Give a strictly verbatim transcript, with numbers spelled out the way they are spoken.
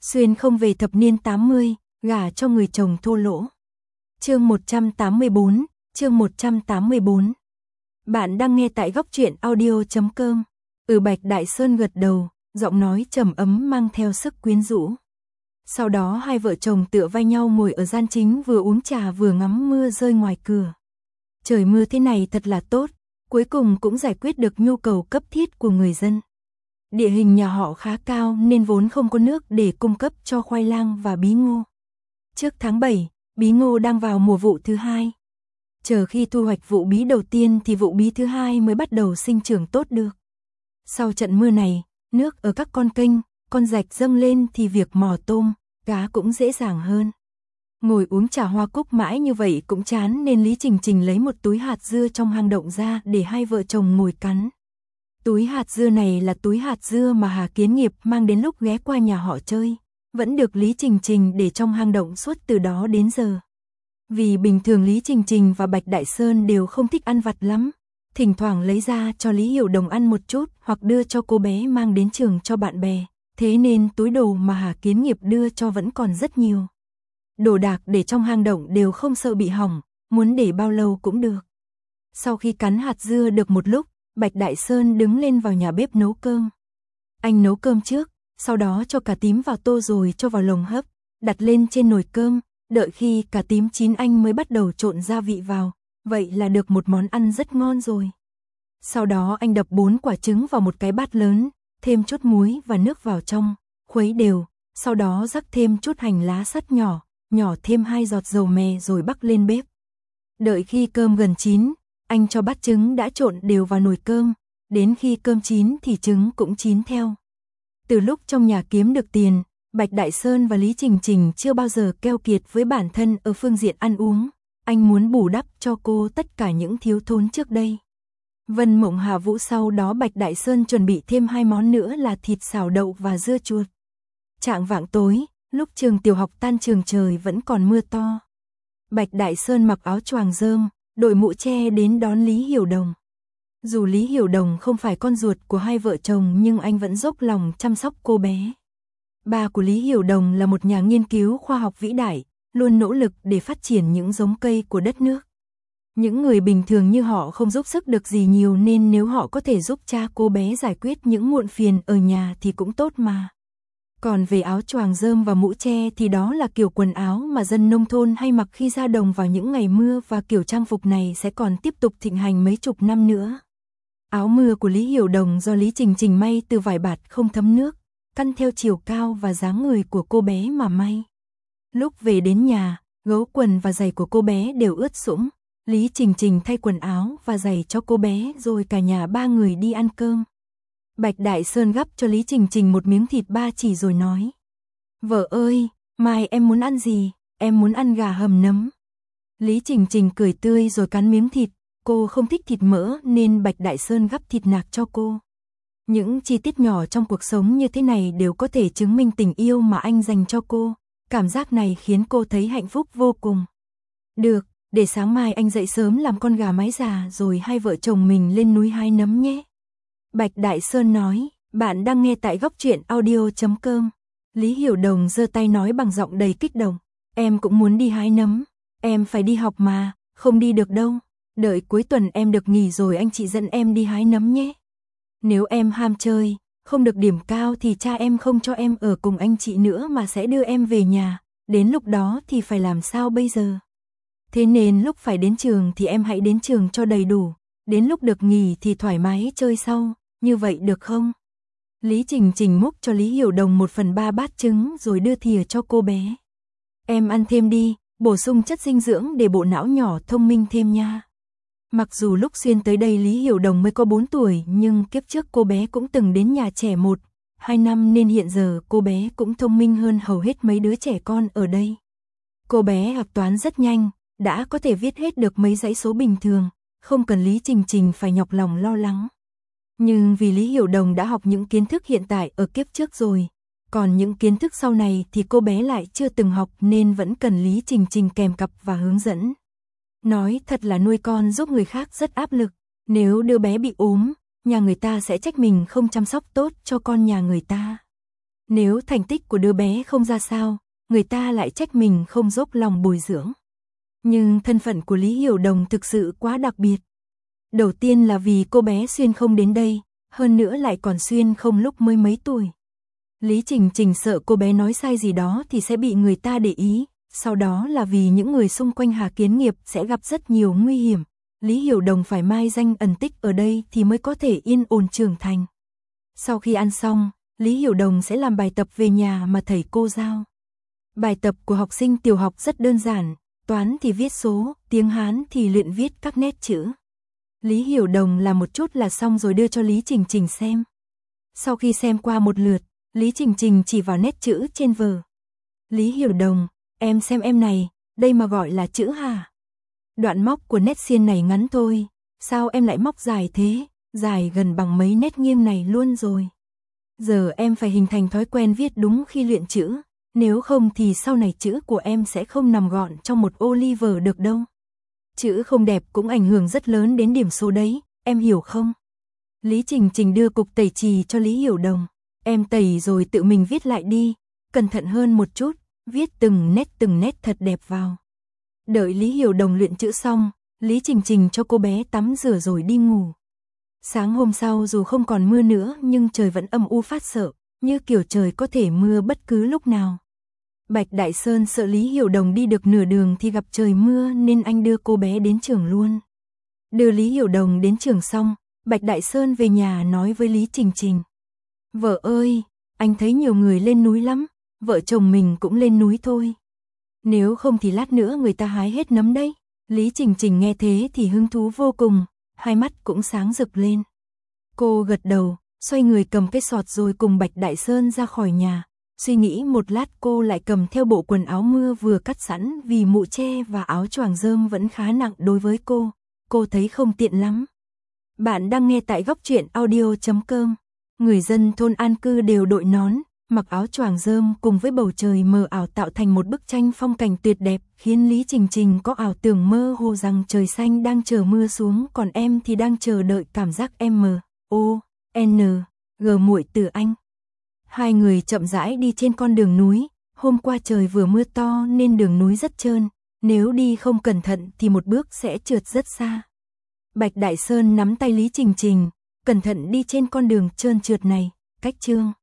Xuyên không về thập niên tám mươi, gả cho người chồng thô lỗ. Chương một trăm tám mươi bốn, chương một trăm tám mươi bốn. Bạn đang nghe tại góc truyện audio chấm com. Ừ, Bạch Đại Sơn gật đầu, giọng nói trầm ấm mang theo sức quyến rũ. Sau đó hai vợ chồng tựa vai nhau ngồi ở gian chính, vừa uống trà vừa ngắm mưa rơi ngoài cửa. Trời mưa thế này thật là tốt, cuối cùng cũng giải quyết được nhu cầu cấp thiết của người dân. Địa hình nhà họ khá cao nên vốn không có nước để cung cấp cho khoai lang và bí ngô. Trước tháng bảy, bí ngô đang vào mùa vụ thứ hai. Chờ khi thu hoạch vụ bí đầu tiên thì vụ bí thứ hai mới bắt đầu sinh trưởng tốt được. Sau trận mưa này, nước ở các con kênh, con rạch dâng lên thì việc mò tôm, cá cũng dễ dàng hơn. Ngồi uống trà hoa cúc mãi như vậy cũng chán nên Lý Trình Trình lấy một túi hạt dưa trong hang động ra để hai vợ chồng ngồi cắn. Túi hạt dưa này là túi hạt dưa mà Hà Kiến Nghiệp mang đến lúc ghé qua nhà họ chơi, vẫn được Lý Trình Trình để trong hang động suốt từ đó đến giờ. Vì bình thường Lý Trình Trình và Bạch Đại Sơn đều không thích ăn vặt lắm, thỉnh thoảng lấy ra cho Lý Hiểu Đồng ăn một chút hoặc đưa cho cô bé mang đến trường cho bạn bè, thế nên túi đồ mà Hà Kiến Nghiệp đưa cho vẫn còn rất nhiều. Đồ đạc để trong hang động đều không sợ bị hỏng, muốn để bao lâu cũng được. Sau khi cắn hạt dưa được một lúc, Bạch Đại Sơn đứng lên vào nhà bếp nấu cơm. Anh nấu cơm trước, sau đó cho cà tím vào tô rồi cho vào lồng hấp, đặt lên trên nồi cơm, đợi khi cà tím chín anh mới bắt đầu trộn gia vị vào, vậy là được một món ăn rất ngon rồi. Sau đó anh đập bốn quả trứng vào một cái bát lớn, thêm chút muối và nước vào trong, khuấy đều, sau đó rắc thêm chút hành lá sắt nhỏ, nhỏ thêm hai giọt dầu mè rồi bắc lên bếp. Đợi khi cơm gần chín, anh cho bát trứng đã trộn đều vào nồi cơm, đến khi cơm chín thì trứng cũng chín theo. Từ lúc trong nhà kiếm được tiền, Bạch Đại Sơn và Lý Trình Trình chưa bao giờ keo kiệt với bản thân ở phương diện ăn uống, anh muốn bù đắp cho cô tất cả những thiếu thốn trước đây. Vân Mộng Hà Vũ sau đó Bạch Đại Sơn chuẩn bị thêm hai món nữa là thịt xào đậu và dưa chuột. Chạng vạng tối, lúc trường tiểu học tan trường trời vẫn còn mưa to. Bạch Đại Sơn mặc áo choàng rơm, đội mũ che đến đón Lý Hiểu Đồng. Dù Lý Hiểu Đồng không phải con ruột của hai vợ chồng nhưng anh vẫn dốc lòng chăm sóc cô bé. Ba của Lý Hiểu Đồng là một nhà nghiên cứu khoa học vĩ đại, luôn nỗ lực để phát triển những giống cây của đất nước. Những người bình thường như họ không giúp sức được gì nhiều nên nếu họ có thể giúp cha cô bé giải quyết những muộn phiền ở nhà thì cũng tốt mà. Còn về áo choàng rơm và mũ che thì đó là kiểu quần áo mà dân nông thôn hay mặc khi ra đồng vào những ngày mưa và kiểu trang phục này sẽ còn tiếp tục thịnh hành mấy chục năm nữa. Áo mưa của Lý Hiểu Đồng do Lý Trình Trình may từ vải bạt không thấm nước, căn theo chiều cao và dáng người của cô bé mà may. Lúc về đến nhà, gấu quần và giày của cô bé đều ướt sũng. Lý Trình Trình thay quần áo và giày cho cô bé rồi cả nhà ba người đi ăn cơm. Bạch Đại Sơn gắp cho Lý Trình Trình một miếng thịt ba chỉ rồi nói: "Vợ ơi, mai em muốn ăn gì? Em muốn ăn gà hầm nấm." Lý Trình Trình cười tươi rồi cắn miếng thịt, cô không thích thịt mỡ nên Bạch Đại Sơn gắp thịt nạc cho cô. Những chi tiết nhỏ trong cuộc sống như thế này đều có thể chứng minh tình yêu mà anh dành cho cô, cảm giác này khiến cô thấy hạnh phúc vô cùng. "Được, để sáng mai anh dậy sớm làm con gà mái già rồi hai vợ chồng mình lên núi hái nấm nhé." Bạch Đại Sơn nói. Bạn đang nghe tại góc truyện audio chấm com. Lý Hiểu Đồng giơ tay nói bằng giọng đầy kích động: "Em cũng muốn đi hái nấm, em phải đi học mà, không đi được đâu. Đợi cuối tuần em được nghỉ rồi anh chị dẫn em đi hái nấm nhé. Nếu em ham chơi, không được điểm cao thì cha em không cho em ở cùng anh chị nữa mà sẽ đưa em về nhà, đến lúc đó thì phải làm sao bây giờ? Thế nên lúc phải đến trường thì em hãy đến trường cho đầy đủ, đến lúc được nghỉ thì thoải mái chơi sau, như vậy được không?" Lý Trình Trình múc cho Lý Hiểu Đồng một phần ba bát trứng rồi đưa thìa cho cô bé. "Em ăn thêm đi, bổ sung chất dinh dưỡng để bộ não nhỏ thông minh thêm nha." Mặc dù lúc xuyên tới đây Lý Hiểu Đồng mới có bốn tuổi nhưng kiếp trước cô bé cũng từng đến nhà trẻ một, hai năm nên hiện giờ cô bé cũng thông minh hơn hầu hết mấy đứa trẻ con ở đây. Cô bé học toán rất nhanh, đã có thể viết hết được mấy dãy số bình thường, không cần Lý Trình Trình phải nhọc lòng lo lắng. Nhưng vì Lý Hiểu Đồng đã học những kiến thức hiện tại ở kiếp trước rồi, còn những kiến thức sau này thì cô bé lại chưa từng học nên vẫn cần Lý Trình Trình kèm cặp và hướng dẫn. Nói thật là nuôi con giúp người khác rất áp lực, nếu đứa bé bị ốm, nhà người ta sẽ trách mình không chăm sóc tốt cho con nhà người ta. Nếu thành tích của đứa bé không ra sao, người ta lại trách mình không dốc lòng bồi dưỡng. Nhưng thân phận của Lý Hiểu Đồng thực sự quá đặc biệt. Đầu tiên là vì cô bé Xuyên không đến đây, hơn nữa lại còn Xuyên không lúc mới mấy tuổi. Lý Trình Trình sợ cô bé nói sai gì đó thì sẽ bị người ta để ý, sau đó là vì những người xung quanh Hà Kiến Nghiệp sẽ gặp rất nhiều nguy hiểm. Lý Hiểu Đồng phải mai danh ẩn tích ở đây thì mới có thể yên ổn trưởng thành. Sau khi ăn xong, Lý Hiểu Đồng sẽ làm bài tập về nhà mà thầy cô giao. Bài tập của học sinh tiểu học rất đơn giản, toán thì viết số, tiếng Hán thì luyện viết các nét chữ. Lý Hiểu Đồng làm một chút là xong rồi đưa cho Lý Trình Trình xem. Sau khi xem qua một lượt, Lý Trình Trình chỉ vào nét chữ trên vở. Lý Hiểu Đồng, em xem em này, đây mà gọi là chữ hả? Đoạn móc của nét xiên này ngắn thôi, sao em lại móc dài thế, dài gần bằng mấy nét nghiêng này luôn rồi. Giờ em phải hình thành thói quen viết đúng khi luyện chữ, nếu không thì sau này chữ của em sẽ không nằm gọn trong một ô Oliver được đâu. Chữ không đẹp cũng ảnh hưởng rất lớn đến điểm số đấy, em hiểu không? Lý Trình Trình đưa cục tẩy chì cho Lý Hiểu Đồng. Em tẩy rồi tự mình viết lại đi, cẩn thận hơn một chút, viết từng nét từng nét thật đẹp vào. Đợi Lý Hiểu Đồng luyện chữ xong, Lý Trình Trình cho cô bé tắm rửa rồi đi ngủ. Sáng hôm sau dù không còn mưa nữa nhưng trời vẫn âm u phát sợ, như kiểu trời có thể mưa bất cứ lúc nào. Bạch Đại Sơn sợ Lý Hiểu Đồng đi được nửa đường thì gặp trời mưa nên anh đưa cô bé đến trường luôn. Đưa Lý Hiểu Đồng đến trường xong, Bạch Đại Sơn về nhà nói với Lý Trình Trình. Vợ ơi, anh thấy nhiều người lên núi lắm, vợ chồng mình cũng lên núi thôi. Nếu không thì lát nữa người ta hái hết nấm đấy. Lý Trình Trình nghe thế thì hứng thú vô cùng, hai mắt cũng sáng rực lên. Cô gật đầu, xoay người cầm cái sọt rồi cùng Bạch Đại Sơn ra khỏi nhà. Suy nghĩ một lát cô lại cầm theo bộ quần áo mưa vừa cắt sẵn vì mũ che và áo choàng rơm vẫn khá nặng đối với cô. Cô thấy không tiện lắm. Bạn đang nghe tại góc truyện audio chấm com. Người dân thôn an cư đều đội nón, mặc áo choàng rơm cùng với bầu trời mờ ảo tạo thành một bức tranh phong cảnh tuyệt đẹp, khiến Lý Trình Trình có ảo tưởng mơ hồ rằng trời xanh đang chờ mưa xuống, còn em thì đang chờ đợi cảm giác M, O, N, G muội từ anh. Hai người chậm rãi đi trên con đường núi, hôm qua trời vừa mưa to nên đường núi rất trơn, nếu đi không cẩn thận thì một bước sẽ trượt rất xa. Bạch Đại Sơn nắm tay Lý Trình Trình, cẩn thận đi trên con đường trơn trượt này, cách chương